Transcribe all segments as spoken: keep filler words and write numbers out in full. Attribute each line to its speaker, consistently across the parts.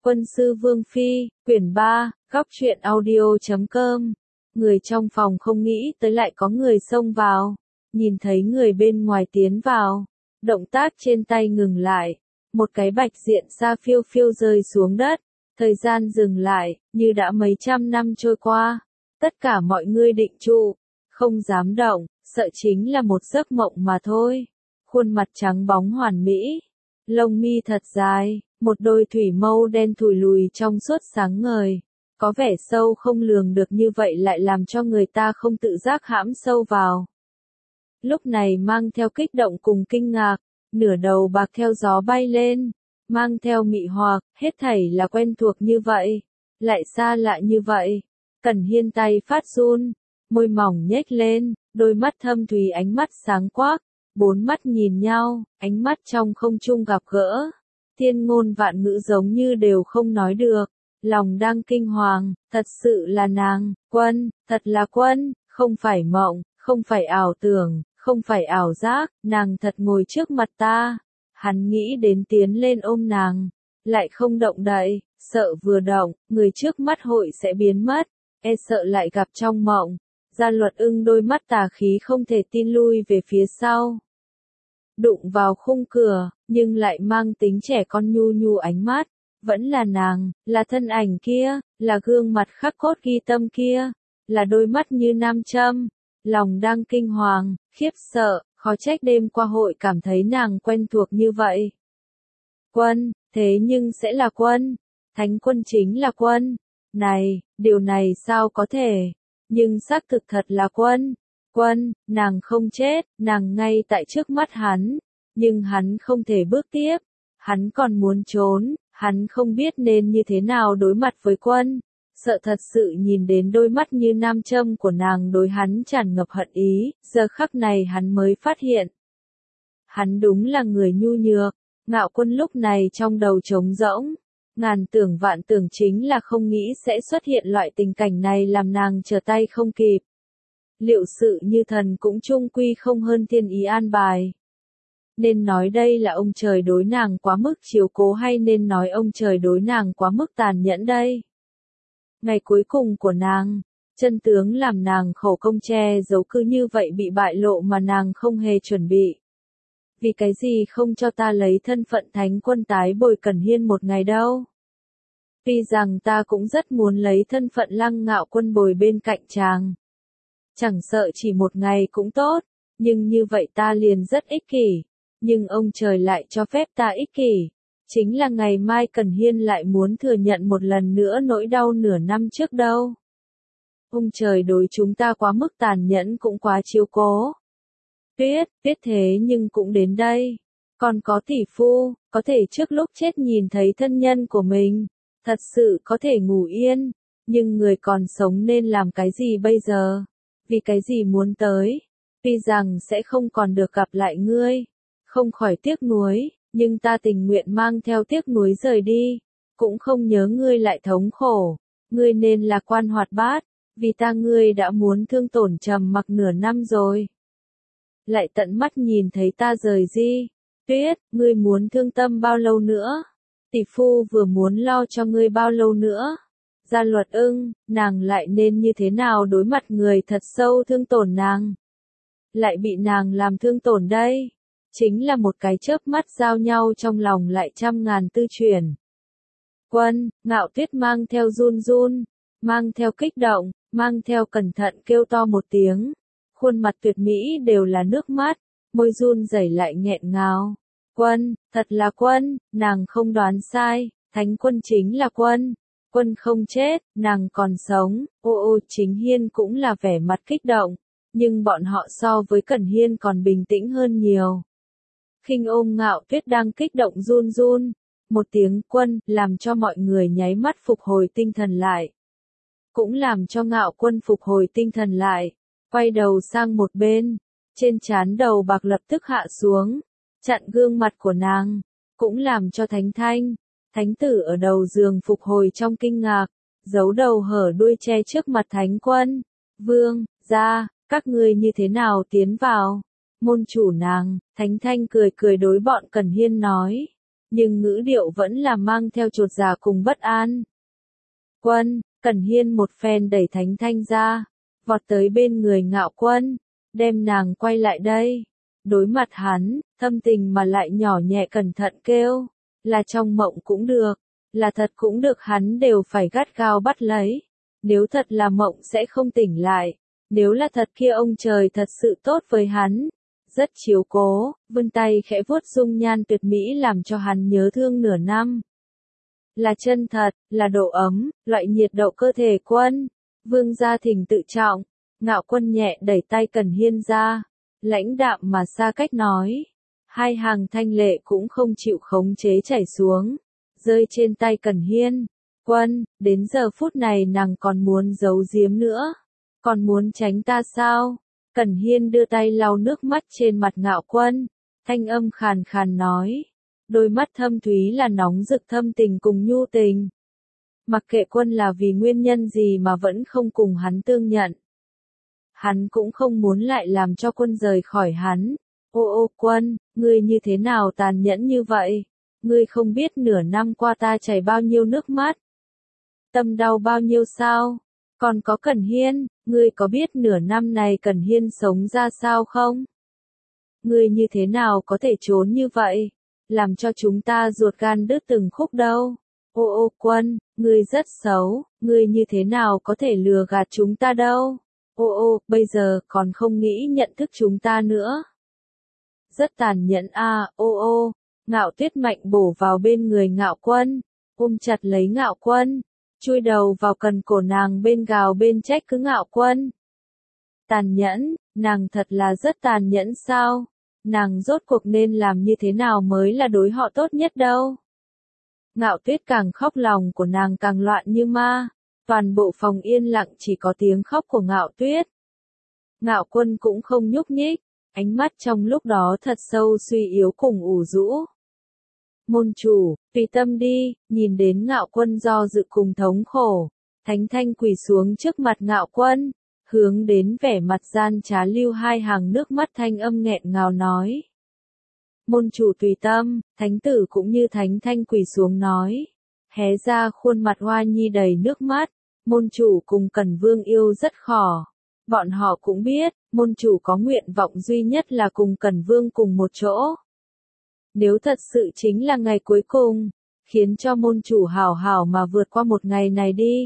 Speaker 1: Quân sư Vương Phi, quyển ba, góc truyện audio chấm com. Người trong phòng không nghĩ tới lại có người xông vào. Nhìn thấy người bên ngoài tiến vào. Động tác trên tay ngừng lại. Một cái bạch diện xa phiêu phiêu rơi xuống đất. Thời gian dừng lại, như đã mấy trăm năm trôi qua. Tất cả mọi người định trụ. Không dám động, sợ chính là một giấc mộng mà thôi. Khuôn mặt trắng bóng hoàn mỹ. Lông mi thật dài. Một đôi thủy mâu đen thùi lùi trong suốt sáng ngời. Có vẻ sâu không lường được như vậy lại làm cho người ta không tự giác hãm sâu vào. Lúc này mang theo kích động cùng kinh ngạc, nửa đầu bạc theo gió bay lên, mang theo mị hoặc, hết thảy là quen thuộc như vậy, lại xa lạ như vậy. Cẩn Hiên tay phát run, môi mỏng nhếch lên, đôi mắt thâm thúy ánh mắt sáng quắc, bốn mắt nhìn nhau, ánh mắt trong không trung gặp gỡ. Thiên ngôn vạn ngữ giống như đều không nói được, lòng đang kinh hoàng, thật sự là nàng, Quân, thật là Quân, không phải mộng, không phải ảo tưởng, không phải ảo giác, nàng thật ngồi trước mặt ta. Hắn nghĩ đến tiến lên ôm nàng, lại không động đậy, sợ vừa động, người trước mắt hội sẽ biến mất, e sợ lại gặp trong mộng. Gia Luật Ưng đôi mắt tà khí không thể tin lui về phía sau. Đụng vào khung cửa, nhưng lại mang tính trẻ con nhu nhu ánh mắt, vẫn là nàng, là thân ảnh kia, là gương mặt khắc cốt ghi tâm kia, là đôi mắt như nam châm. Lòng đang kinh hoàng, khiếp sợ, khó trách đêm qua hội cảm thấy nàng quen thuộc như vậy. Quân, thế nhưng sẽ là Quân, Thánh Quân chính là Quân. Này, điều này sao có thể, nhưng xác thực thật là Quân. Quân, nàng không chết, nàng ngay tại trước mắt hắn, nhưng hắn không thể bước tiếp, hắn còn muốn trốn, hắn không biết nên như thế nào đối mặt với Quân, sợ thật sự nhìn đến đôi mắt như nam châm của nàng đối hắn tràn ngập hận ý, giờ khắc này hắn mới phát hiện. Hắn đúng là người nhu nhược, Ngạo Quân lúc này trong đầu trống rỗng, ngàn tưởng vạn tưởng chính là không nghĩ sẽ xuất hiện loại tình cảnh này làm nàng trở tay không kịp. Liệu sự như thần cũng chung quy không hơn thiên ý an bài. Nên nói đây là ông trời đối nàng quá mức chiếu cố hay nên nói ông trời đối nàng quá mức tàn nhẫn đây? Ngày cuối cùng của nàng, chân tướng làm nàng khổ công che giấu cứ như vậy bị bại lộ mà nàng không hề chuẩn bị. Vì cái gì không cho ta lấy thân phận Thánh Quân tái bồi Cẩn Hiên một ngày đâu? Tuy rằng ta cũng rất muốn lấy thân phận Lăng Ngạo Quân bồi bên cạnh chàng. Chẳng sợ chỉ một ngày cũng tốt, nhưng như vậy ta liền rất ích kỷ, nhưng ông trời lại cho phép ta ích kỷ. Chính là ngày mai Cẩn Hiên lại muốn thừa nhận một lần nữa nỗi đau nửa năm trước đâu. Ông trời đối chúng ta quá mức tàn nhẫn cũng quá chiếu cố. Tuyết, tuyết thế nhưng cũng đến đây. Còn có tỷ phu, có thể trước lúc chết nhìn thấy thân nhân của mình, thật sự có thể ngủ yên, nhưng người còn sống nên làm cái gì bây giờ? Vì cái gì muốn tới? Tuy rằng sẽ không còn được gặp lại ngươi, không khỏi tiếc nuối, nhưng ta tình nguyện mang theo tiếc nuối rời đi, cũng không nhớ ngươi lại thống khổ. Ngươi nên là quan hoạt bát, vì ta ngươi đã muốn thương tổn trầm mặc nửa năm rồi. Lại tận mắt nhìn thấy ta rời đi. Tuyết, ngươi muốn thương tâm bao lâu nữa? Tỷ phu vừa muốn lo cho ngươi bao lâu nữa? Gia Luật Ưng, nàng lại nên như thế nào đối mặt người thật sâu thương tổn nàng? Lại bị nàng làm thương tổn đây? Chính là một cái chớp mắt giao nhau trong lòng lại trăm ngàn tư chuyển. Quân, Ngạo Tuyết mang theo run run, mang theo kích động, mang theo cẩn thận kêu to một tiếng. Khuôn mặt tuyệt mỹ đều là nước mắt, môi run rẩy lại nghẹn ngào. Quân, thật là Quân, nàng không đoán sai, Thánh Quân chính là Quân. Quân không chết, nàng còn sống. Ô ô, Chính Hiên cũng là vẻ mặt kích động, nhưng bọn họ so với Cẩn Hiên còn bình tĩnh hơn nhiều. Khinh ôm Ngạo Tuyết đang kích động run run, một tiếng Quân làm cho mọi người nháy mắt phục hồi tinh thần lại. Cũng làm cho Ngạo Quân phục hồi tinh thần lại, quay đầu sang một bên, trên trán đầu bạc lập tức hạ xuống, chặn gương mặt của nàng, cũng làm cho Thánh Thanh, Thánh Tử ở đầu giường phục hồi trong kinh ngạc, giấu đầu hở đuôi che trước mặt Thánh Quân. Vương, gia, các ngươi như thế nào tiến vào? Môn chủ nàng, Thánh Thanh cười cười đối bọn Cẩn Hiên nói. nhưng ngữ điệu vẫn là mang theo chột dạ cùng bất an. Quân, Cẩn Hiên một phen đẩy Thánh Thanh ra, vọt tới bên người Ngạo Quân, đem nàng quay lại đây. Đối mặt hắn, thâm tình mà lại nhỏ nhẹ cẩn thận kêu, là trong mộng cũng được, là thật cũng được, hắn đều phải gắt gao bắt lấy. Nếu thật là mộng sẽ không tỉnh lại, nếu là thật kia ông trời thật sự tốt với hắn. Rất chiếu cố, vươn tay khẽ vuốt dung nhan tuyệt mỹ làm cho hắn nhớ thương nửa năm. Là chân thật, là độ ấm, loại nhiệt độ cơ thể. Quân, Vương gia thỉnh tự trọng. Ngạo Quân nhẹ đẩy tay Cẩn Hiên ra, lãnh đạm mà xa cách nói. Hai hàng thanh lệ cũng không chịu khống chế chảy xuống, rơi trên tay Cẩn Hiên. Quân, đến giờ phút này nàng còn muốn giấu giếm nữa, còn muốn tránh ta sao? Cẩn Hiên đưa tay lau nước mắt trên mặt Ngạo Quân, thanh âm khàn khàn nói, đôi mắt thâm thúy là nóng rực thâm tình cùng nhu tình. Mặc kệ Quân là vì nguyên nhân gì mà vẫn không cùng hắn tương nhận. Hắn cũng không muốn lại làm cho Quân rời khỏi hắn. Ô ô Quân, ngươi như thế nào tàn nhẫn như vậy? Ngươi không biết nửa năm qua ta chảy bao nhiêu nước mắt, tâm đau bao nhiêu sao? Còn có Cẩn Hiên, ngươi có biết nửa năm này Cẩn Hiên sống ra sao không? Ngươi như thế nào có thể trốn như vậy, làm cho chúng ta ruột gan đứt từng khúc đâu? Ô ô Quân, ngươi rất xấu, ngươi như thế nào có thể lừa gạt chúng ta đâu? Ô ô, bây giờ còn không nghĩ nhận thức chúng ta nữa. Rất tàn nhẫn a, à, ô ô. Ngạo Tuyết mạnh bổ vào bên người Ngạo Quân, ôm chặt lấy Ngạo Quân, chui đầu vào cần cổ nàng bên gào bên trách cứ Ngạo Quân. Tàn nhẫn, nàng thật là rất tàn nhẫn sao? Nàng rốt cuộc nên làm như thế nào mới là đối họ tốt nhất đâu? Ngạo Tuyết càng khóc lòng của nàng càng loạn như ma, toàn bộ phòng yên lặng chỉ có tiếng khóc của Ngạo Tuyết. Ngạo Quân cũng không nhúc nhích, ánh mắt trong lúc đó thật sâu suy yếu cùng ủ rũ. Môn chủ, tùy tâm đi. Nhìn đến Ngạo Quân do dự cùng thống khổ, Thánh Thanh quỳ xuống trước mặt Ngạo Quân, hướng đến vẻ mặt gian trá lưu hai hàng nước mắt thanh âm nghẹn ngào nói. Môn chủ tùy tâm. Thánh tử cũng như Thánh Thanh quỳ xuống nói, hé ra khuôn mặt hoa nhi đầy nước mắt. Môn chủ cùng Cẩn Vương yêu rất khỏ. Bọn họ cũng biết, môn chủ có nguyện vọng duy nhất là cùng Cẩn Vương cùng một chỗ. Nếu thật sự chính là ngày cuối cùng, khiến cho môn chủ hảo hảo mà vượt qua một ngày này đi.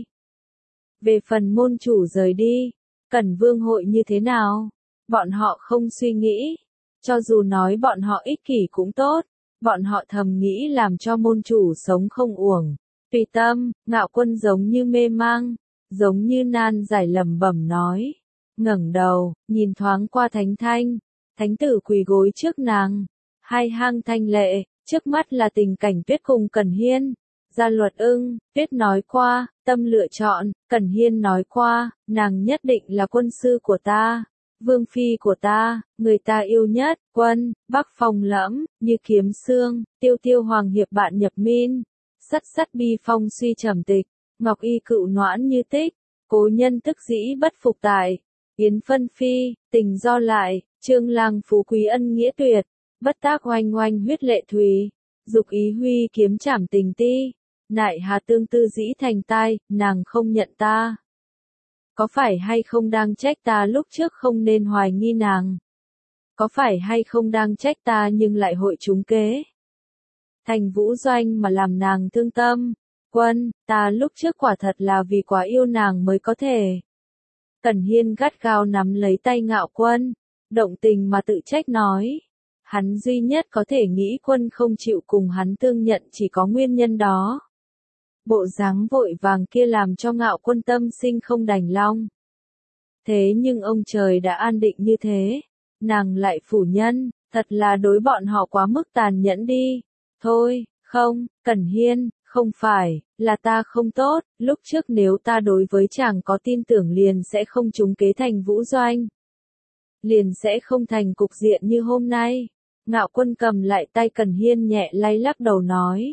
Speaker 1: Về phần môn chủ rời đi, Cẩn Vương hội như thế nào? Bọn họ không suy nghĩ. Cho dù nói bọn họ ích kỷ cũng tốt, bọn họ thầm nghĩ làm cho môn chủ sống không uổng. Tùy tâm. Ngạo Quân giống như mê mang, giống như nan giải lẩm bẩm nói. Ngẩng đầu, nhìn thoáng qua Thánh Thanh. Thánh tử quỳ gối trước nàng. Hai hang thanh lệ, trước mắt là tình cảnh Tuyết cùng Cẩn Hiên. Gia Luật ưng, Tuyết nói qua, tâm lựa chọn, Cẩn Hiên nói qua, nàng nhất định là quân sư của ta, vương phi của ta, người ta yêu nhất. Quân, Bắc Phong lẫm, như kiếm xương, Tiêu Tiêu Hoàng hiệp bạn nhập min, sắt sắt bi phong suy trầm tịch, Ngọc y cựu noãn như tích, cố nhân tức dĩ bất phục tại, Yến phân phi, tình do lại, Trương lang phú quý ân nghĩa tuyệt, bất tác oanh oanh huyết lệ thùy, dục ý huy kiếm trảm tình ti, nại hà tương tư dĩ thành tai. Nàng không nhận ta, có phải hay không đang trách ta lúc trước không nên hoài nghi nàng? Có phải hay không đang trách ta nhưng lại hội trúng kế thành Vũ Doanh mà làm nàng thương tâm? Quân, ta lúc trước quả thật là vì quá yêu nàng mới có thể. Cẩn Hiên gắt gao nắm lấy tay Ngạo Quân, động tình mà tự trách nói. Hắn duy nhất có thể nghĩ Quân không chịu cùng hắn tương nhận chỉ có nguyên nhân đó. Bộ dáng vội vàng kia làm cho Ngạo Quân tâm sinh không đành lòng. Thế nhưng ông trời đã an định như thế, nàng lại phủ nhân, thật là đối bọn họ quá mức tàn nhẫn đi. Thôi, không, Cẩn Hiên, không phải, là ta không tốt, lúc trước nếu ta đối với chàng có tin tưởng liền sẽ không trúng kế thành Vũ Doanh. Liền sẽ không thành cục diện như hôm nay. Ngạo Quân cầm lại tay Cẩn Hiên nhẹ lay lắc đầu nói.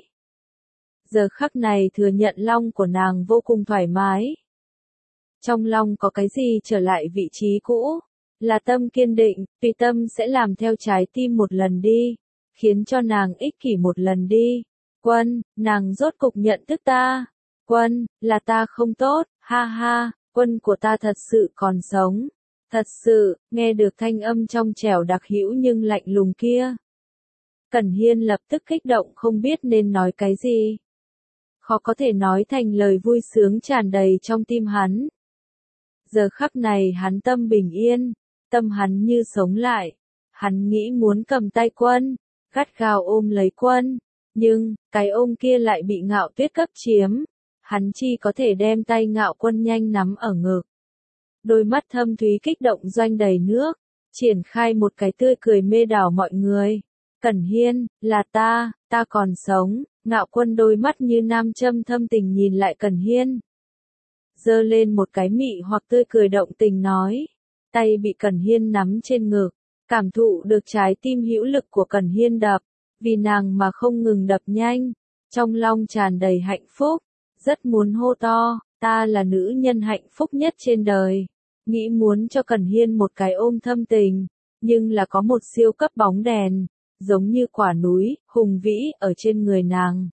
Speaker 1: Giờ khắc này thừa nhận lòng của nàng vô cùng thoải mái. Trong lòng có cái gì trở lại vị trí cũ, là tâm kiên định, tùy tâm sẽ làm theo trái tim một lần đi. khiến cho nàng ích kỷ một lần đi. Quân, nàng rốt cục nhận thức ta. Quân, là ta không tốt, ha ha, quân của ta thật sự còn sống. Thật sự, nghe được thanh âm trong trẻo đặc hữu nhưng lạnh lùng kia. Cẩn Hiên lập tức kích động không biết nên nói cái gì. Khó có thể nói thành lời vui sướng tràn đầy trong tim hắn. Giờ khắc này hắn tâm bình yên, tâm hắn như sống lại. Hắn nghĩ muốn cầm tay Quân, gắt gao ôm lấy Quân, nhưng, cái ôm kia lại bị Ngạo Tuyết cấp chiếm. Hắn chỉ có thể đem tay Ngạo Quân nhanh nắm ở ngực. Đôi mắt thâm thúy kích động doanh đầy nước, triển khai một cái tươi cười mê đảo mọi người. Cẩn Hiên, là ta, ta còn sống. Ngạo Quân đôi mắt như nam châm thâm tình nhìn lại Cẩn Hiên. Giơ lên một cái mị hoặc tươi cười động tình nói. Tay bị Cẩn Hiên nắm trên ngực, cảm thụ được trái tim hữu lực của Cẩn Hiên đập, vì nàng mà không ngừng đập nhanh, trong lòng tràn đầy hạnh phúc, rất muốn hô to, ta là nữ nhân hạnh phúc nhất trên đời. Nghĩ muốn cho Cẩn Hiên một cái ôm thâm tình, nhưng là có một siêu cấp bóng đèn, giống như quả núi, hùng vĩ, ở trên người nàng.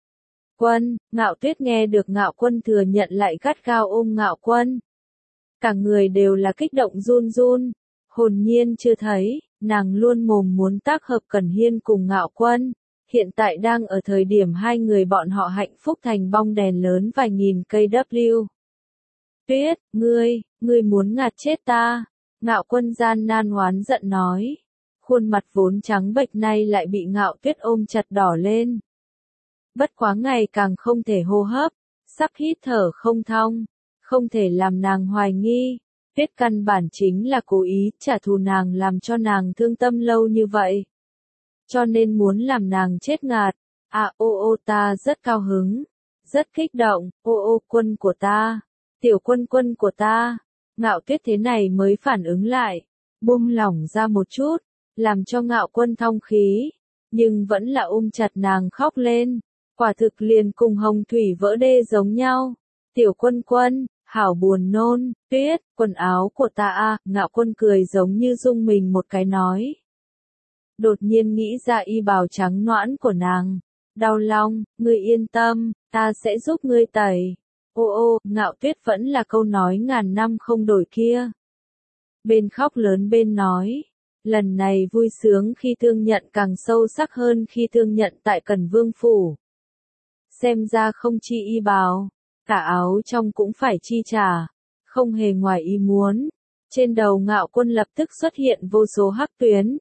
Speaker 1: Quân, Ngạo Tuyết nghe được Ngạo Quân thừa nhận lại gắt gao ôm Ngạo Quân. Cả người đều là kích động run run, hồn nhiên chưa thấy, nàng luôn mồm muốn tác hợp Cẩn Hiên cùng Ngạo Quân. Hiện tại đang ở thời điểm hai người bọn họ hạnh phúc thành bong đèn lớn vài nghìn cây W. Tuyết, ngươi, ngươi muốn ngạt chết ta. Ngạo Quân gian nan oán giận nói. Khuôn mặt vốn trắng bệch nay lại bị Ngạo Tuyết ôm chặt đỏ lên. Bất quá ngày càng không thể hô hấp, sắp hít thở không thong, không thể làm nàng hoài nghi. Tuyết căn bản chính là cố ý trả thù nàng làm cho nàng thương tâm lâu như vậy. Cho nên muốn làm nàng chết ngạt. À ô ô ta rất cao hứng, rất kích động, ô ô Quân của ta, tiểu Quân Quân của ta. Ngạo Tuyết thế này mới phản ứng lại, buông lỏng ra một chút, làm cho Ngạo Quân thong khí, nhưng vẫn là ôm chặt nàng khóc lên, quả thực liền cùng hồng thủy vỡ đê giống nhau. Tiểu Quân Quân, hảo buồn nôn, Tuyết, quần áo của ta a. Ngạo Quân cười giống như rung mình một cái nói. Đột nhiên nghĩ ra y bào trắng nõn của nàng. Đau lòng, ngươi yên tâm, ta sẽ giúp ngươi tẩy. Ô ô, Ngạo Tuyết vẫn là câu nói ngàn năm không đổi kia. Bên khóc lớn bên nói. Lần này vui sướng khi thương nhận càng sâu sắc hơn khi thương nhận tại Cẩn Vương Phủ. Xem ra không chi y bào, cả áo trong cũng phải chi trả. Không hề ngoài ý muốn. Trên đầu Ngạo Quân lập tức xuất hiện vô số hắc tuyến.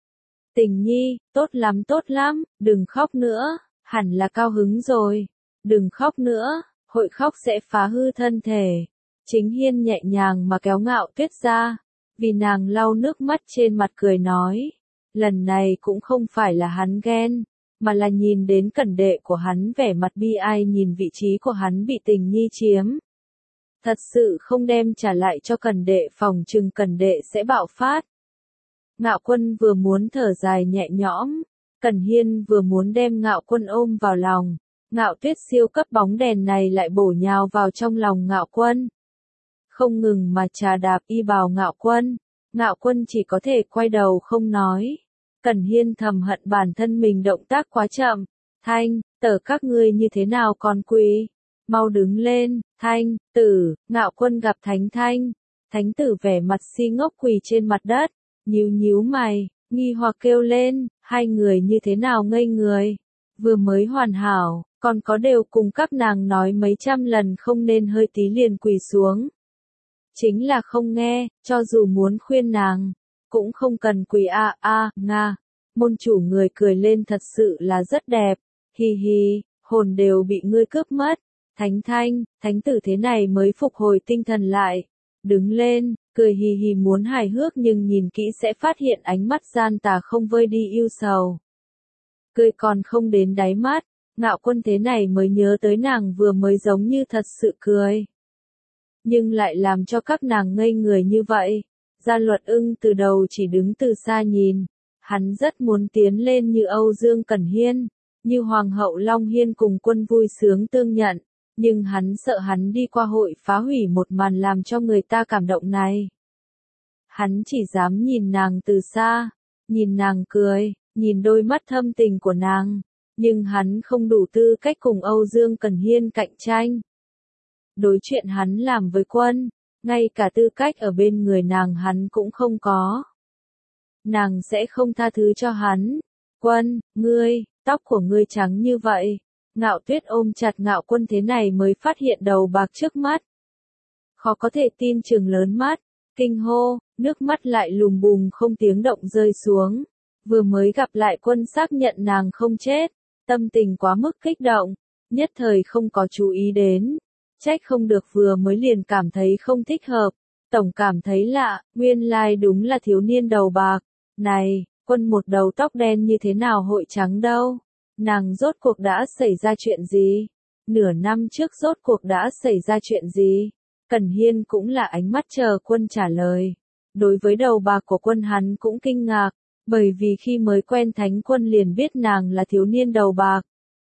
Speaker 1: Tình nhi, tốt lắm tốt lắm, đừng khóc nữa, hẳn là cao hứng rồi. Đừng khóc nữa, hội khóc sẽ phá hư thân thể. Chính Hiên nhẹ nhàng mà kéo Ngạo Tuyết ra, vì nàng lau nước mắt trên mặt cười nói. Lần này cũng không phải là hắn ghen, mà là nhìn đến Cẩn đệ của hắn vẻ mặt bi ai nhìn vị trí của hắn bị tình nhi chiếm. Thật sự không đem trả lại cho Cẩn đệ phòng trừng Cẩn đệ sẽ bạo phát. Ngạo Quân vừa muốn thở dài nhẹ nhõm, Cẩn Hiên vừa muốn đem Ngạo Quân ôm vào lòng, Ngạo Tuyết siêu cấp bóng đèn này lại bổ nhào vào trong lòng Ngạo Quân. Không ngừng mà trà đạp y bào Ngạo Quân, Ngạo Quân chỉ có thể quay đầu không nói. Cẩn Hiên thầm hận bản thân mình động tác quá chậm. Thanh, Tử các ngươi như thế nào còn quỳ? Mau đứng lên, Thanh, Tử. Ngạo Quân gặp Thánh Thanh. Thánh Tử vẻ mặt si ngốc quỳ trên mặt đất, nhíu nhíu mày, nghi hoặc kêu lên, hai người như thế nào ngây người? Vừa mới hoàn hảo, còn có đều cùng các nàng nói mấy trăm lần không nên hơi tí liền quỳ xuống. Chính là không nghe, cho dù muốn khuyên nàng, cũng không cần quỳ a a, nga. Môn chủ người cười lên thật sự là rất đẹp, hi hi, hồn đều bị ngươi cướp mất. Thánh Thanh, Thánh Tử thế này mới phục hồi tinh thần lại, đứng lên, cười hì hì muốn hài hước nhưng nhìn kỹ sẽ phát hiện ánh mắt gian tà không vơi đi yêu sầu. Cười còn không đến đáy mắt, Ngạo Quân thế này mới nhớ tới nàng vừa mới giống như thật sự cười. Nhưng lại làm cho các nàng ngây người như vậy. Gia Luật Ưng từ đầu chỉ đứng từ xa nhìn, hắn rất muốn tiến lên như Âu Dương Cẩn Hiên, như Hoàng hậu Long Hiên cùng Quân vui sướng tương nhận, nhưng hắn sợ hắn đi qua hội phá hủy một màn làm cho người ta cảm động này. Hắn chỉ dám nhìn nàng từ xa, nhìn nàng cười, nhìn đôi mắt thâm tình của nàng, nhưng hắn không đủ tư cách cùng Âu Dương Cẩn Hiên cạnh tranh. Đối chuyện hắn làm với Quân, ngay cả tư cách ở bên người nàng hắn cũng không có. Nàng sẽ không tha thứ cho hắn. Quân, ngươi, tóc của ngươi trắng như vậy. Ngạo Tuyết ôm chặt Ngạo Quân thế này mới phát hiện đầu bạc trước mắt. Khó có thể tin trừng lớn mắt, kinh hô, nước mắt lại lùm bùm không tiếng động rơi xuống. Vừa mới gặp lại Quân xác nhận nàng không chết, tâm tình quá mức kích động, nhất thời không có chú ý đến. Trách không được vừa mới liền cảm thấy không thích hợp, tổng cảm thấy lạ, nguyên lai đúng là thiếu niên đầu bạc. Này, Quân một đầu tóc đen như thế nào hội trắng đâu? Nàng rốt cuộc đã xảy ra chuyện gì? Nửa năm trước rốt cuộc đã xảy ra chuyện gì? Cẩn Hiên cũng là ánh mắt chờ Quân trả lời. Đối với đầu bạc của Quân hắn cũng kinh ngạc, bởi vì khi mới quen Thánh Quân liền biết nàng là thiếu niên đầu bạc.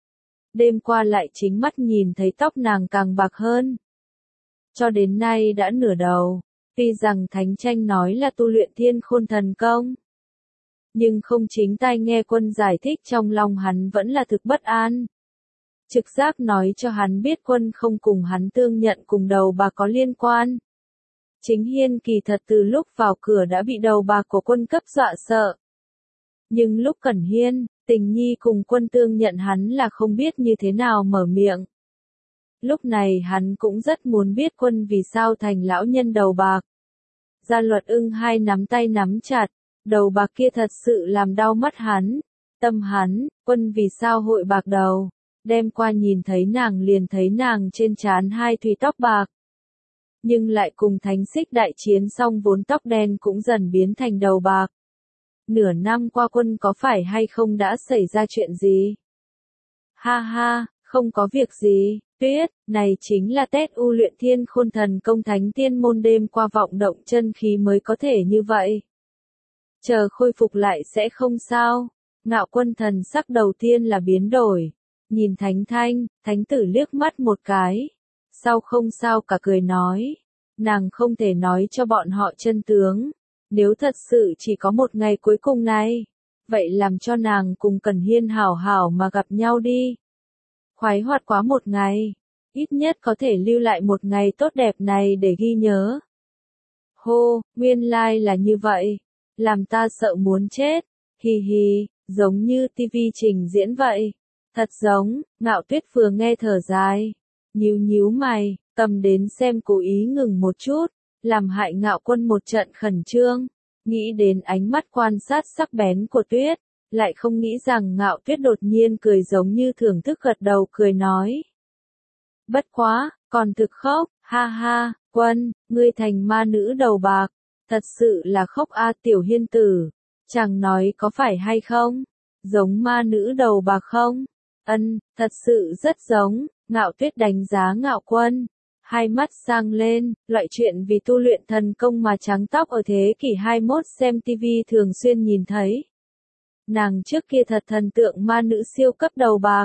Speaker 1: Đêm qua lại chính mắt nhìn thấy tóc nàng càng bạc hơn. Cho đến nay đã nửa đầu, tuy rằng Thánh Tranh nói là tu luyện Thiên Khôn Thần Công, nhưng không chính tai nghe Quân giải thích trong lòng hắn vẫn là thực bất an. Trực giác nói cho hắn biết Quân không cùng hắn tương nhận cùng đầu bạc có liên quan. Chính Hiên kỳ thật từ lúc vào cửa đã bị đầu bạc của Quân cấp dọa sợ. Nhưng lúc Cẩn Hiên, Tình Nhi cùng Quân tương nhận hắn là không biết như thế nào mở miệng. Lúc này hắn cũng rất muốn biết Quân vì sao thành lão nhân đầu bạc. Gia Luật Ưng hai nắm tay nắm chặt, đầu bạc kia thật sự làm đau mắt hắn, tâm hắn, Quân vì sao hội bạc đầu, đêm qua nhìn thấy nàng liền thấy nàng trên trán hai thùy tóc bạc. Nhưng lại cùng Thánh Xích đại chiến xong vốn tóc đen cũng dần biến thành đầu bạc. Nửa năm qua Quân có phải hay không đã xảy ra chuyện gì? Ha ha, không có việc gì, Tuyết, này chính là Tết U luyện Thiên Khôn Thần Công Thánh Tiên môn đêm qua vọng động chân khí mới có thể như vậy. Chờ khôi phục lại sẽ không sao. Ngạo Quân thần sắc đầu tiên là biến đổi. Nhìn Thánh Thanh, Thánh Tử liếc mắt một cái. Sau không sao cả cười nói. Nàng không thể nói cho bọn họ chân tướng. Nếu thật sự chỉ có một ngày cuối cùng này, vậy làm cho nàng cùng Cẩn Hiên hảo hảo mà gặp nhau đi. Khoái hoạt quá một ngày, ít nhất có thể lưu lại một ngày tốt đẹp này để ghi nhớ. Hô, nguyên lai là như vậy, làm ta sợ muốn chết, hi hi, giống như tivi trình diễn vậy. Thật giống, Ngạo Tuyết vừa nghe thở dài, nhíu nhíu mày, cầm đến xem cố ý ngừng một chút, làm hại Ngạo Quân một trận khẩn trương, nghĩ đến ánh mắt quan sát sắc bén của Tuyết, lại không nghĩ rằng Ngạo Tuyết đột nhiên cười giống như thưởng thức gật đầu cười nói. Bất quá, còn thực khóc, ha ha, Quân, ngươi thành ma nữ đầu bạc, thật sự là khóc a tiểu Hiên tử, chàng nói có phải hay không, giống ma nữ đầu bạc không? Ân, thật sự rất giống. Ngạo Tuyết đánh giá Ngạo Quân, hai mắt sang lên, loại chuyện vì tu luyện thần công mà trắng tóc ở thế kỷ hai mươi mốt xem tivi thường xuyên nhìn thấy. Nàng trước kia thật thần tượng ma nữ siêu cấp đầu bạc.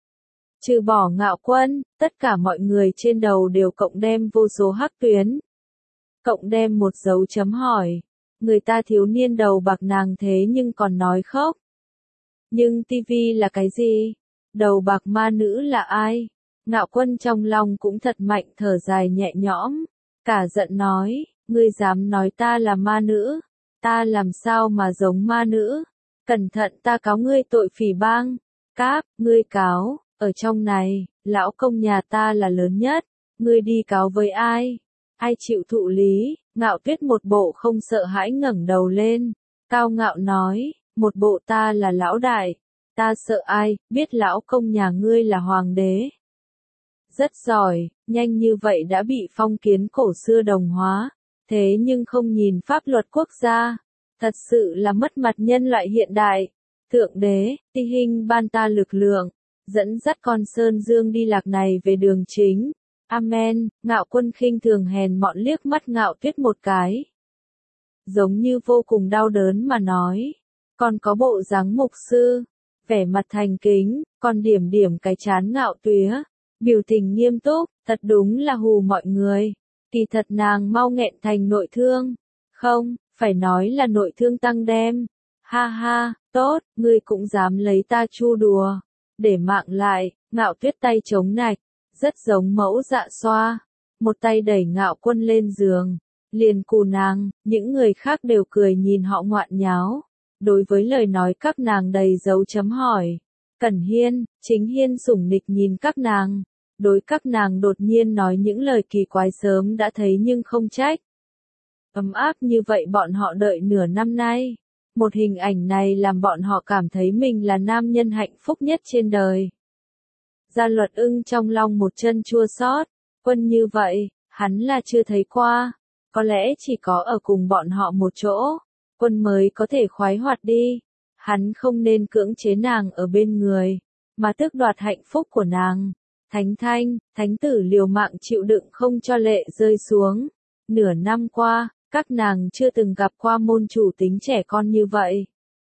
Speaker 1: Trừ bỏ Ngạo Quân, tất cả mọi người trên đầu đều cộng đem vô số hắc tuyến. Cộng đem một dấu chấm hỏi. Người ta thiếu niên đầu bạc nàng thế nhưng còn nói khóc. Nhưng tivi là cái gì? Đầu bạc ma nữ là ai? Ngạo Quân trong lòng cũng thật mạnh thở dài nhẹ nhõm. Cả giận nói, ngươi dám nói ta là ma nữ? Ta làm sao mà giống ma nữ? Cẩn thận ta cáo ngươi tội phỉ bang. Cáp, ngươi cáo, ở trong này, lão công nhà ta là lớn nhất. Ngươi đi cáo với ai? Ai chịu thụ lý? Ngạo Tuyết một bộ không sợ hãi ngẩng đầu lên. Cao ngạo nói, một bộ ta là lão đại. Ta sợ ai, biết lão công nhà ngươi là hoàng đế. Rất giỏi, nhanh như vậy đã bị phong kiến cổ xưa đồng hóa, thế nhưng không nhìn pháp luật quốc gia, thật sự là mất mặt nhân loại hiện đại. Thượng đế, ti hình ban ta lực lượng, dẫn dắt con Sơn Dương đi lạc này về đường chính. Amen. Ngạo Quân khinh thường hèn mọn liếc mắt Ngạo Tuyết một cái. Giống như vô cùng đau đớn mà nói, còn có bộ dáng mục sư, vẻ mặt thành kính, còn điểm điểm cái chán Ngạo Tuyết. Biểu tình nghiêm túc, thật đúng là hù mọi người. Kỳ thật nàng mau nghẹn thành nội thương. Không, phải nói là nội thương tăng đem. Ha ha, Tốt, ngươi cũng dám lấy ta chu đùa. Để mạng lại, Ngạo Tuyết tay chống nạch, rất giống mẫu Dạ Xoa. Một tay đẩy Ngạo Quân lên giường, liền cù nàng, những người khác đều cười nhìn họ ngoạn nháo. Đối với lời nói các nàng đầy dấu chấm hỏi. Cẩn Hiên, Chính Hiên sủng nịch nhìn các nàng. Đối các nàng đột nhiên nói những lời kỳ quái sớm đã thấy nhưng không trách. Ấm áp như vậy bọn họ đợi nửa năm nay. Một hình ảnh này làm bọn họ cảm thấy mình là nam nhân hạnh phúc nhất trên đời. Gia Luật Ưng trong lòng một chân chua xót, Quân như vậy, hắn là chưa thấy qua. Có lẽ chỉ có ở cùng bọn họ một chỗ, Quân mới có thể khoái hoạt đi. Hắn không nên cưỡng chế nàng ở bên người, mà tước đoạt hạnh phúc của nàng. Thánh Thanh, thánh tử liều mạng chịu đựng không cho lệ rơi xuống. Nửa năm qua, các nàng chưa từng gặp qua môn chủ tính trẻ con như vậy.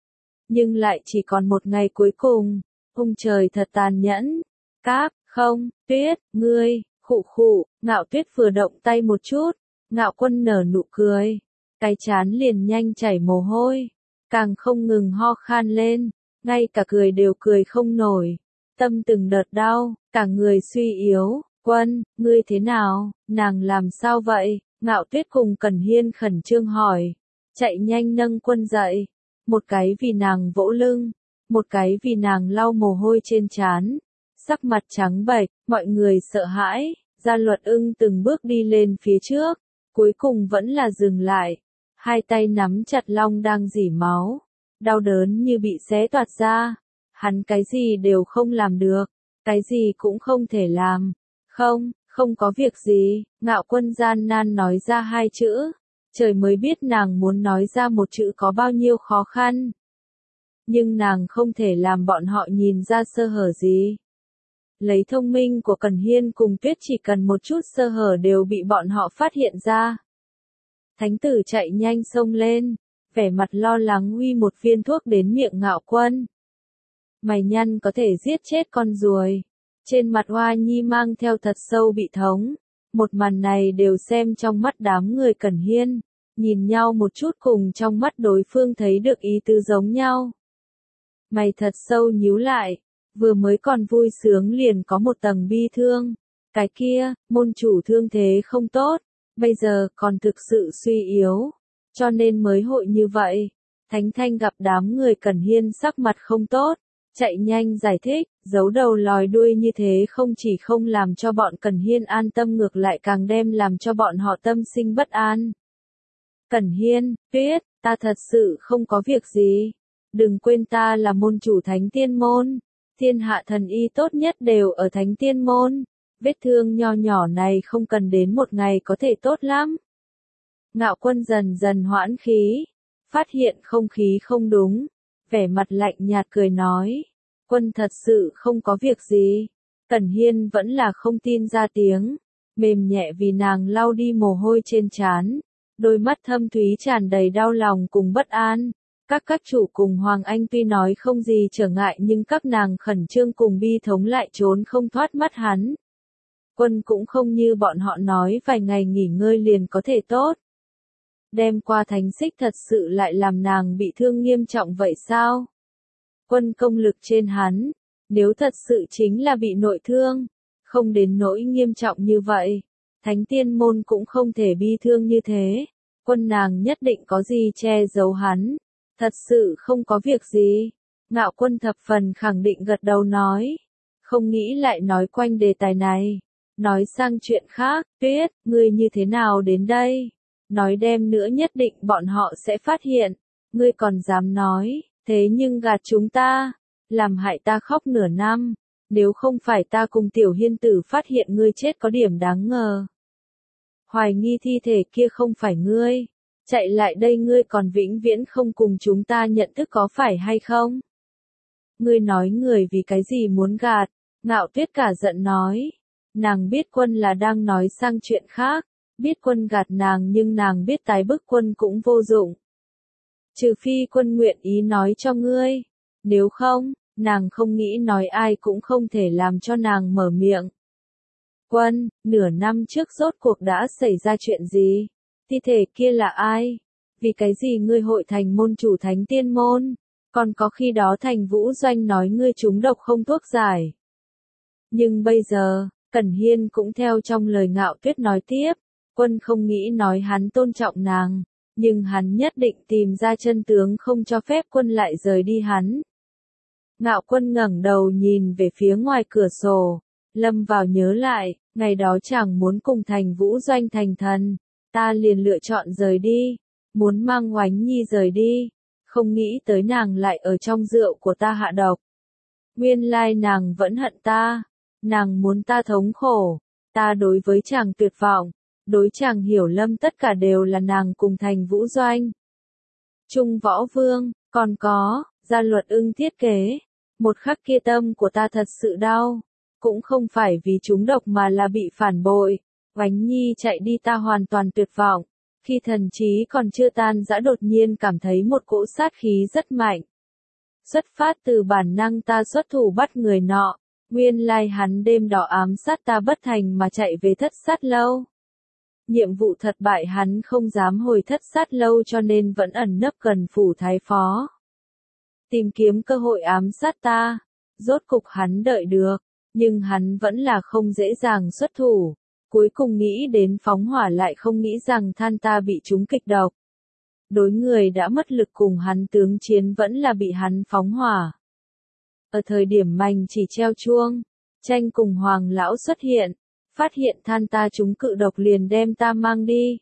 Speaker 1: Nhưng lại chỉ còn một ngày cuối cùng, ông trời thật tàn nhẫn. Cáp, không, Tuyết, ngươi, khụ khụ, Ngạo Tuyết vừa động tay một chút, Ngạo Quân nở nụ cười. Cái chán liền nhanh chảy mồ hôi, càng không ngừng ho khan lên, ngay cả cười đều cười không nổi. Tâm từng đợt đau, cả người suy yếu. Quân, ngươi thế nào, nàng làm sao vậy? Ngạo Tuyết cùng Cẩn Hiên khẩn trương hỏi. Chạy nhanh nâng Quân dậy. Một cái vì nàng vỗ lưng, một cái vì nàng lau mồ hôi trên trán. Sắc mặt trắng bệch, mọi người sợ hãi. Gia Luật Ưng từng bước đi lên phía trước, cuối cùng vẫn là dừng lại. Hai tay nắm chặt long đang rỉ máu, đau đớn như bị xé toạc ra. Hắn cái gì đều không làm được, cái gì cũng không thể làm. Không, không có việc gì, Ngạo Quân gian nan nói ra hai chữ. Trời mới biết nàng muốn nói ra một chữ có bao nhiêu khó khăn. Nhưng nàng không thể làm bọn họ nhìn ra sơ hở gì. Lấy thông minh của Cẩn Hiên cùng Tuyết chỉ cần một chút sơ hở đều bị bọn họ phát hiện ra. Thánh tử chạy nhanh xông lên, vẻ mặt lo lắng uy một viên thuốc đến miệng Ngạo Quân. Mày nhăn có thể giết chết con ruồi. Trên mặt Hoa Nhi mang theo thật sâu bị thống. Một màn này đều xem trong mắt đám người Cẩn Hiên. Nhìn nhau một chút cùng trong mắt đối phương thấy được ý tứ giống nhau. Mày thật sâu nhíu lại. Vừa mới còn vui sướng liền có một tầng bi thương. Cái kia, môn chủ thương thế không tốt. Bây giờ còn thực sự suy yếu. Cho nên mới hội như vậy. Thánh Thanh gặp đám người Cẩn Hiên sắc mặt không tốt. Chạy nhanh giải thích, giấu đầu lòi đuôi như thế không chỉ không làm cho bọn Cẩn Hiên an tâm ngược lại càng đem làm cho bọn họ tâm sinh bất an. Cẩn Hiên, Tuyết, ta thật sự không có việc gì. Đừng quên ta là môn chủ Thánh Tiên Môn. Thiên hạ thần y tốt nhất đều ở Thánh Tiên Môn. Vết thương nho nhỏ này không cần đến một ngày có thể tốt lắm. Ngạo Quân dần dần hoãn khí. Phát hiện không khí không đúng. Vẻ mặt lạnh nhạt cười nói. Quân thật sự không có việc gì. Cẩn Hiên vẫn là không tin ra tiếng. Mềm nhẹ vì nàng lau đi mồ hôi trên trán. Đôi mắt thâm thúy tràn đầy đau lòng cùng bất an. Các các chủ cùng Hoàng Anh tuy nói không gì trở ngại nhưng các nàng khẩn trương cùng bi thống lại trốn không thoát mắt hắn. Quân cũng không như bọn họ nói vài ngày nghỉ ngơi liền có thể tốt. Đem qua thánh xích thật sự lại làm nàng bị thương nghiêm trọng vậy sao? Quân công lực trên hắn, nếu thật sự chính là bị nội thương, không đến nỗi nghiêm trọng như vậy, Thánh Tiên Môn cũng không thể bi thương như thế. Quân nàng nhất định có gì che giấu hắn, thật sự không có việc gì. Ngạo Quân thập phần khẳng định gật đầu nói, không nghĩ lại nói quanh đề tài này, nói sang chuyện khác. Tuyết, ngươi như thế nào đến đây? Nói đem nữa nhất định bọn họ sẽ phát hiện, ngươi còn dám nói, thế nhưng gạt chúng ta, làm hại ta khóc nửa năm, nếu không phải ta cùng Tiểu Hiên tử phát hiện ngươi chết có điểm đáng ngờ. Hoài nghi thi thể kia không phải ngươi, chạy lại đây ngươi còn vĩnh viễn không cùng chúng ta nhận thức có phải hay không? Ngươi nói người vì cái gì muốn gạt? Ngạo Tuyết cả giận nói, nàng biết Quân là đang nói sang chuyện khác. Biết Quân gạt nàng nhưng nàng biết tái bức Quân cũng vô dụng. Trừ phi Quân nguyện ý nói cho ngươi. Nếu không, nàng không nghĩ nói ai cũng không thể làm cho nàng mở miệng. Quân, nửa năm trước rốt cuộc đã xảy ra chuyện gì? Thi thể kia là ai? Vì cái gì ngươi hội thành môn chủ Thánh Tiên Môn? Còn có khi đó Thành Vũ Doanh nói ngươi trúng độc không thuốc giải. Nhưng bây giờ, Cẩn Hiên cũng theo trong lời Ngạo Tuyết nói tiếp, quân không nghĩ nói hắn tôn trọng nàng, nhưng hắn nhất định tìm ra chân tướng không cho phép quân lại rời đi hắn. Ngạo Quân ngẩng đầu nhìn về phía ngoài cửa sổ, lâm vào nhớ lại, ngày đó chàng muốn cùng Thành Vũ Doanh thành thần, ta liền lựa chọn rời đi, muốn mang Oánh Nhi rời đi, không nghĩ tới nàng lại ở trong rượu của ta hạ độc. Nguyên lai nàng vẫn hận ta, nàng muốn ta thống khổ, ta đối với chàng tuyệt vọng, đối chàng hiểu lầm tất cả đều là nàng cùng Thành Vũ Doanh. Trung Võ Vương, còn có, Gia Luật Ưng thiết kế, một khắc kia tâm của ta thật sự đau, cũng không phải vì chúng độc mà là bị phản bội, Oánh Nhi chạy đi ta hoàn toàn tuyệt vọng, khi thần trí còn chưa tan rã đột nhiên cảm thấy một cỗ sát khí rất mạnh. Xuất phát từ bản năng ta xuất thủ bắt người nọ, nguyên lai hắn đêm đó ám sát ta bất thành mà chạy về Thất Sát Lâu. Nhiệm vụ thất bại hắn không dám hồi Thất Sát Lâu cho nên vẫn ẩn nấp gần phủ thái phó. Tìm kiếm cơ hội ám sát ta, rốt cục hắn đợi được, nhưng hắn vẫn là không dễ dàng xuất thủ, cuối cùng nghĩ đến phóng hỏa lại không nghĩ rằng than ta bị trúng kịch độc. Đối người đã mất lực cùng hắn tướng chiến vẫn là bị hắn phóng hỏa. Ở thời điểm mành chỉ treo chuông, Tranh cùng Hoàng lão xuất hiện, phát hiện than ta trúng cự độc liền đem ta mang đi.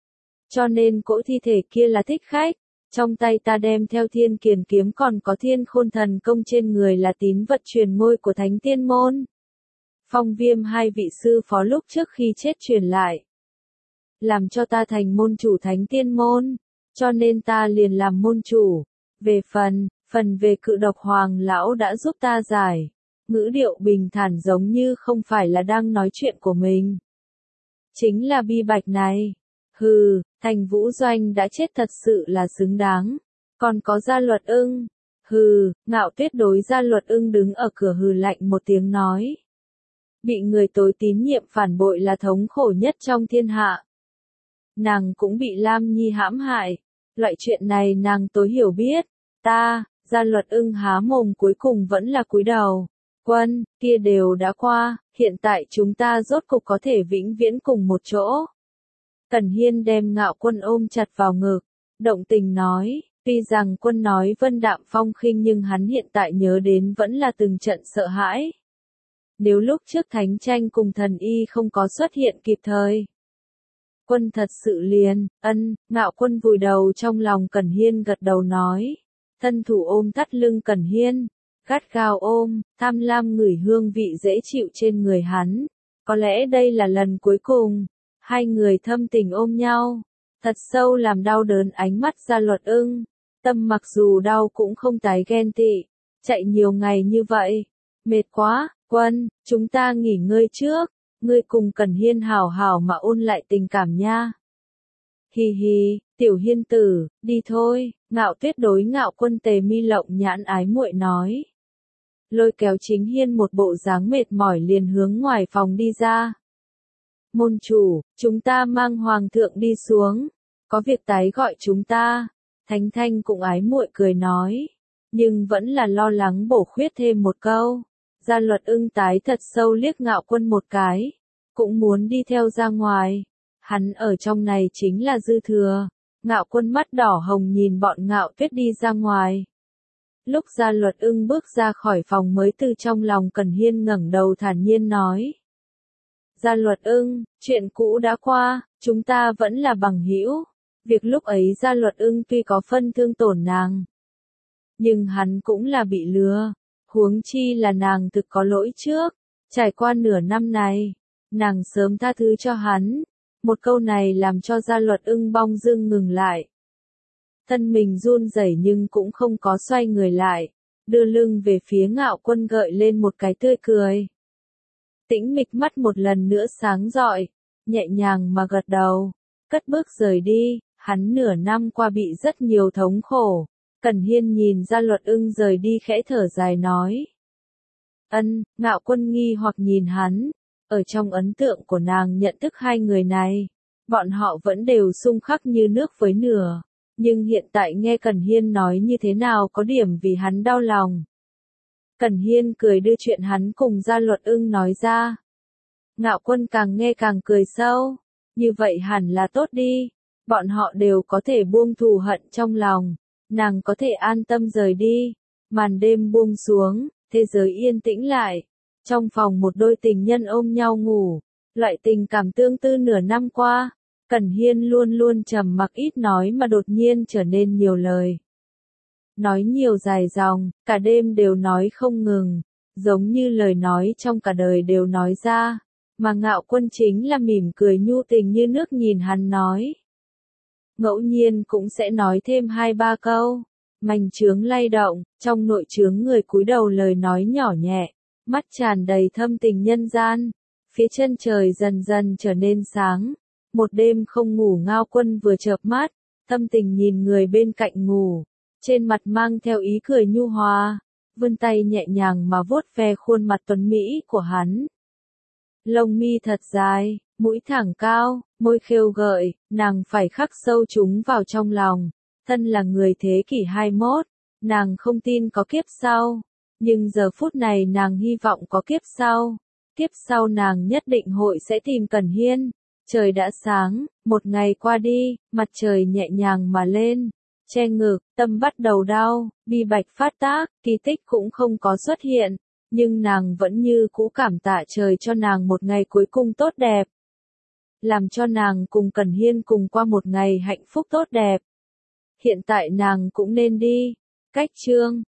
Speaker 1: Cho nên cỗ thi thể kia là thích khách, trong tay ta đem theo Thiên Kiền kiếm còn có Thiên Khôn thần công trên người là tín vật truyền ngôi của Thánh Tiên môn. Phong Viêm hai vị sư phó lúc trước khi chết truyền lại, làm cho ta thành môn chủ Thánh Tiên môn, cho nên ta liền làm môn chủ. Về phần, phần về cự độc Hoàng lão đã giúp ta giải, ngữ điệu bình thản giống như không phải là đang nói chuyện của mình. Chính là bi bạch này. Hừ, Thành Vũ Doanh đã chết thật sự là xứng đáng. Còn có Gia Luật Ưng. Hừ, Ngạo Tuyết đối Gia Luật Ưng đứng ở cửa hừ lạnh một tiếng nói. Bị người tối tín nhiệm phản bội là thống khổ nhất trong thiên hạ. Nàng cũng bị Lam Nhi hãm hại. Loại chuyện này nàng tối hiểu biết. Ta, Gia Luật Ưng há mồm cuối cùng vẫn là cúi đầu. Quân, kia đều đã qua, hiện tại chúng ta rốt cục có thể vĩnh viễn cùng một chỗ. Cẩn Hiên đem Ngạo Quân ôm chặt vào ngực, động tình nói, tuy rằng Quân nói vân đạm phong khinh nhưng hắn hiện tại nhớ đến vẫn là từng trận sợ hãi. Nếu lúc trước Thánh Tranh cùng thần y không có xuất hiện kịp thời. Quân thật sự liền, ân, Ngạo Quân vùi đầu trong lòng Cẩn Hiên gật đầu nói, thân thủ ôm thắt lưng Cẩn Hiên, gắt gao ôm, tham lam ngửi hương vị dễ chịu trên người hắn, có lẽ đây là lần cuối cùng. Hai người thâm tình ôm nhau, thật sâu làm đau đớn ánh mắt Gia Luật Ưng, tâm mặc dù đau cũng không tái ghen tị, chạy nhiều ngày như vậy, mệt quá, Quân, chúng ta nghỉ ngơi trước, ngươi cùng Cẩn Hiên hảo hảo mà ôn lại tình cảm nha. Hi hi, Tiểu Hiên tử, đi thôi, Ngạo Tuyết đối Ngạo Quân Tề mi lộng nhãn ái muội nói. Lôi kéo Chính Hiên một bộ dáng mệt mỏi liền hướng ngoài phòng đi ra. Môn chủ, chúng ta mang Hoàng thượng đi xuống, có việc tái gọi chúng ta, Thánh Thanh cũng ái muội cười nói, nhưng vẫn là lo lắng bổ khuyết thêm một câu. Gia Luật Ưng tái thật sâu liếc Ngạo Quân một cái, cũng muốn đi theo ra ngoài, hắn ở trong này chính là dư thừa. Ngạo Quân mắt đỏ hồng nhìn bọn Ngạo Tuyết đi ra ngoài. Lúc Gia Luật Ưng bước ra khỏi phòng mới từ trong lòng Cẩn Hiên ngẩng đầu thản nhiên nói. Gia Luật Ưng, chuyện cũ đã qua, chúng ta vẫn là bằng hữu. Việc lúc ấy Gia Luật Ưng tuy có phân thương tổn nàng, nhưng hắn cũng là bị lừa, huống chi là nàng thực có lỗi trước. Trải qua nửa năm này, nàng sớm tha thứ cho hắn. Một câu này làm cho Gia Luật Ưng bong dưng ngừng lại. Thân mình run rẩy nhưng cũng không có xoay người lại, đưa lưng về phía Ngạo Quân gợi lên một cái tươi cười. Tĩnh mịch mắt một lần nữa sáng rọi, nhẹ nhàng mà gật đầu, cất bước rời đi, hắn nửa năm qua bị rất nhiều thống khổ. Cẩn Hiên nhìn Gia Luật Ưng rời đi khẽ thở dài nói. Ân, Ngạo Quân nghi hoặc nhìn hắn, ở trong ấn tượng của nàng nhận thức hai người này, bọn họ vẫn đều xung khắc như nước với lửa, Nhưng hiện tại nghe Cẩn Hiên nói như thế nào có điểm vì hắn đau lòng. Cẩn Hiên cười đưa chuyện hắn cùng Gia Luật Ưng nói ra. Ngạo Quân càng nghe càng cười sâu, như vậy hẳn là tốt đi, bọn họ đều có thể buông thù hận trong lòng, nàng có thể an tâm rời đi. Màn đêm buông xuống, thế giới yên tĩnh lại, trong phòng một đôi tình nhân ôm nhau ngủ, loại tình cảm tương tư nửa năm qua, Cẩn Hiên luôn luôn trầm mặc ít nói mà đột nhiên trở nên nhiều lời. Nói nhiều dài dòng, cả đêm đều nói không ngừng, giống như lời nói trong cả đời đều nói ra, mà Ngạo Quân chính là mỉm cười nhu tình như nước nhìn hắn nói. Ngẫu nhiên cũng sẽ nói thêm hai ba câu, manh trướng lay động, trong nội trướng người cúi đầu lời nói nhỏ nhẹ, mắt tràn đầy thâm tình nhân gian, phía chân trời dần dần trở nên sáng. Một đêm không ngủ Ngao Quân vừa chợp mắt, tâm tình nhìn người bên cạnh ngủ, trên mặt mang theo ý cười nhu hòa, vươn tay nhẹ nhàng mà vuốt ve khuôn mặt tuấn mỹ của hắn. Lông mi thật dài, mũi thẳng cao, môi khêu gợi, nàng phải khắc sâu chúng vào trong lòng. Thân là người thế kỷ hai mươi mốt, nàng không tin có kiếp sau, nhưng giờ phút này nàng hy vọng có kiếp sau. Kiếp sau nàng nhất định hội sẽ tìm Cẩn Hiên. Trời đã sáng, một ngày qua đi, mặt trời nhẹ nhàng mà lên, che ngực, tâm bắt đầu đau, bi bạch phát tác, kỳ tích cũng không có xuất hiện, nhưng nàng vẫn như cũ cảm tạ trời cho nàng một ngày cuối cùng tốt đẹp, làm cho nàng cùng Cẩn Hiên cùng qua một ngày hạnh phúc tốt đẹp. Hiện tại nàng cũng nên đi. Cách chương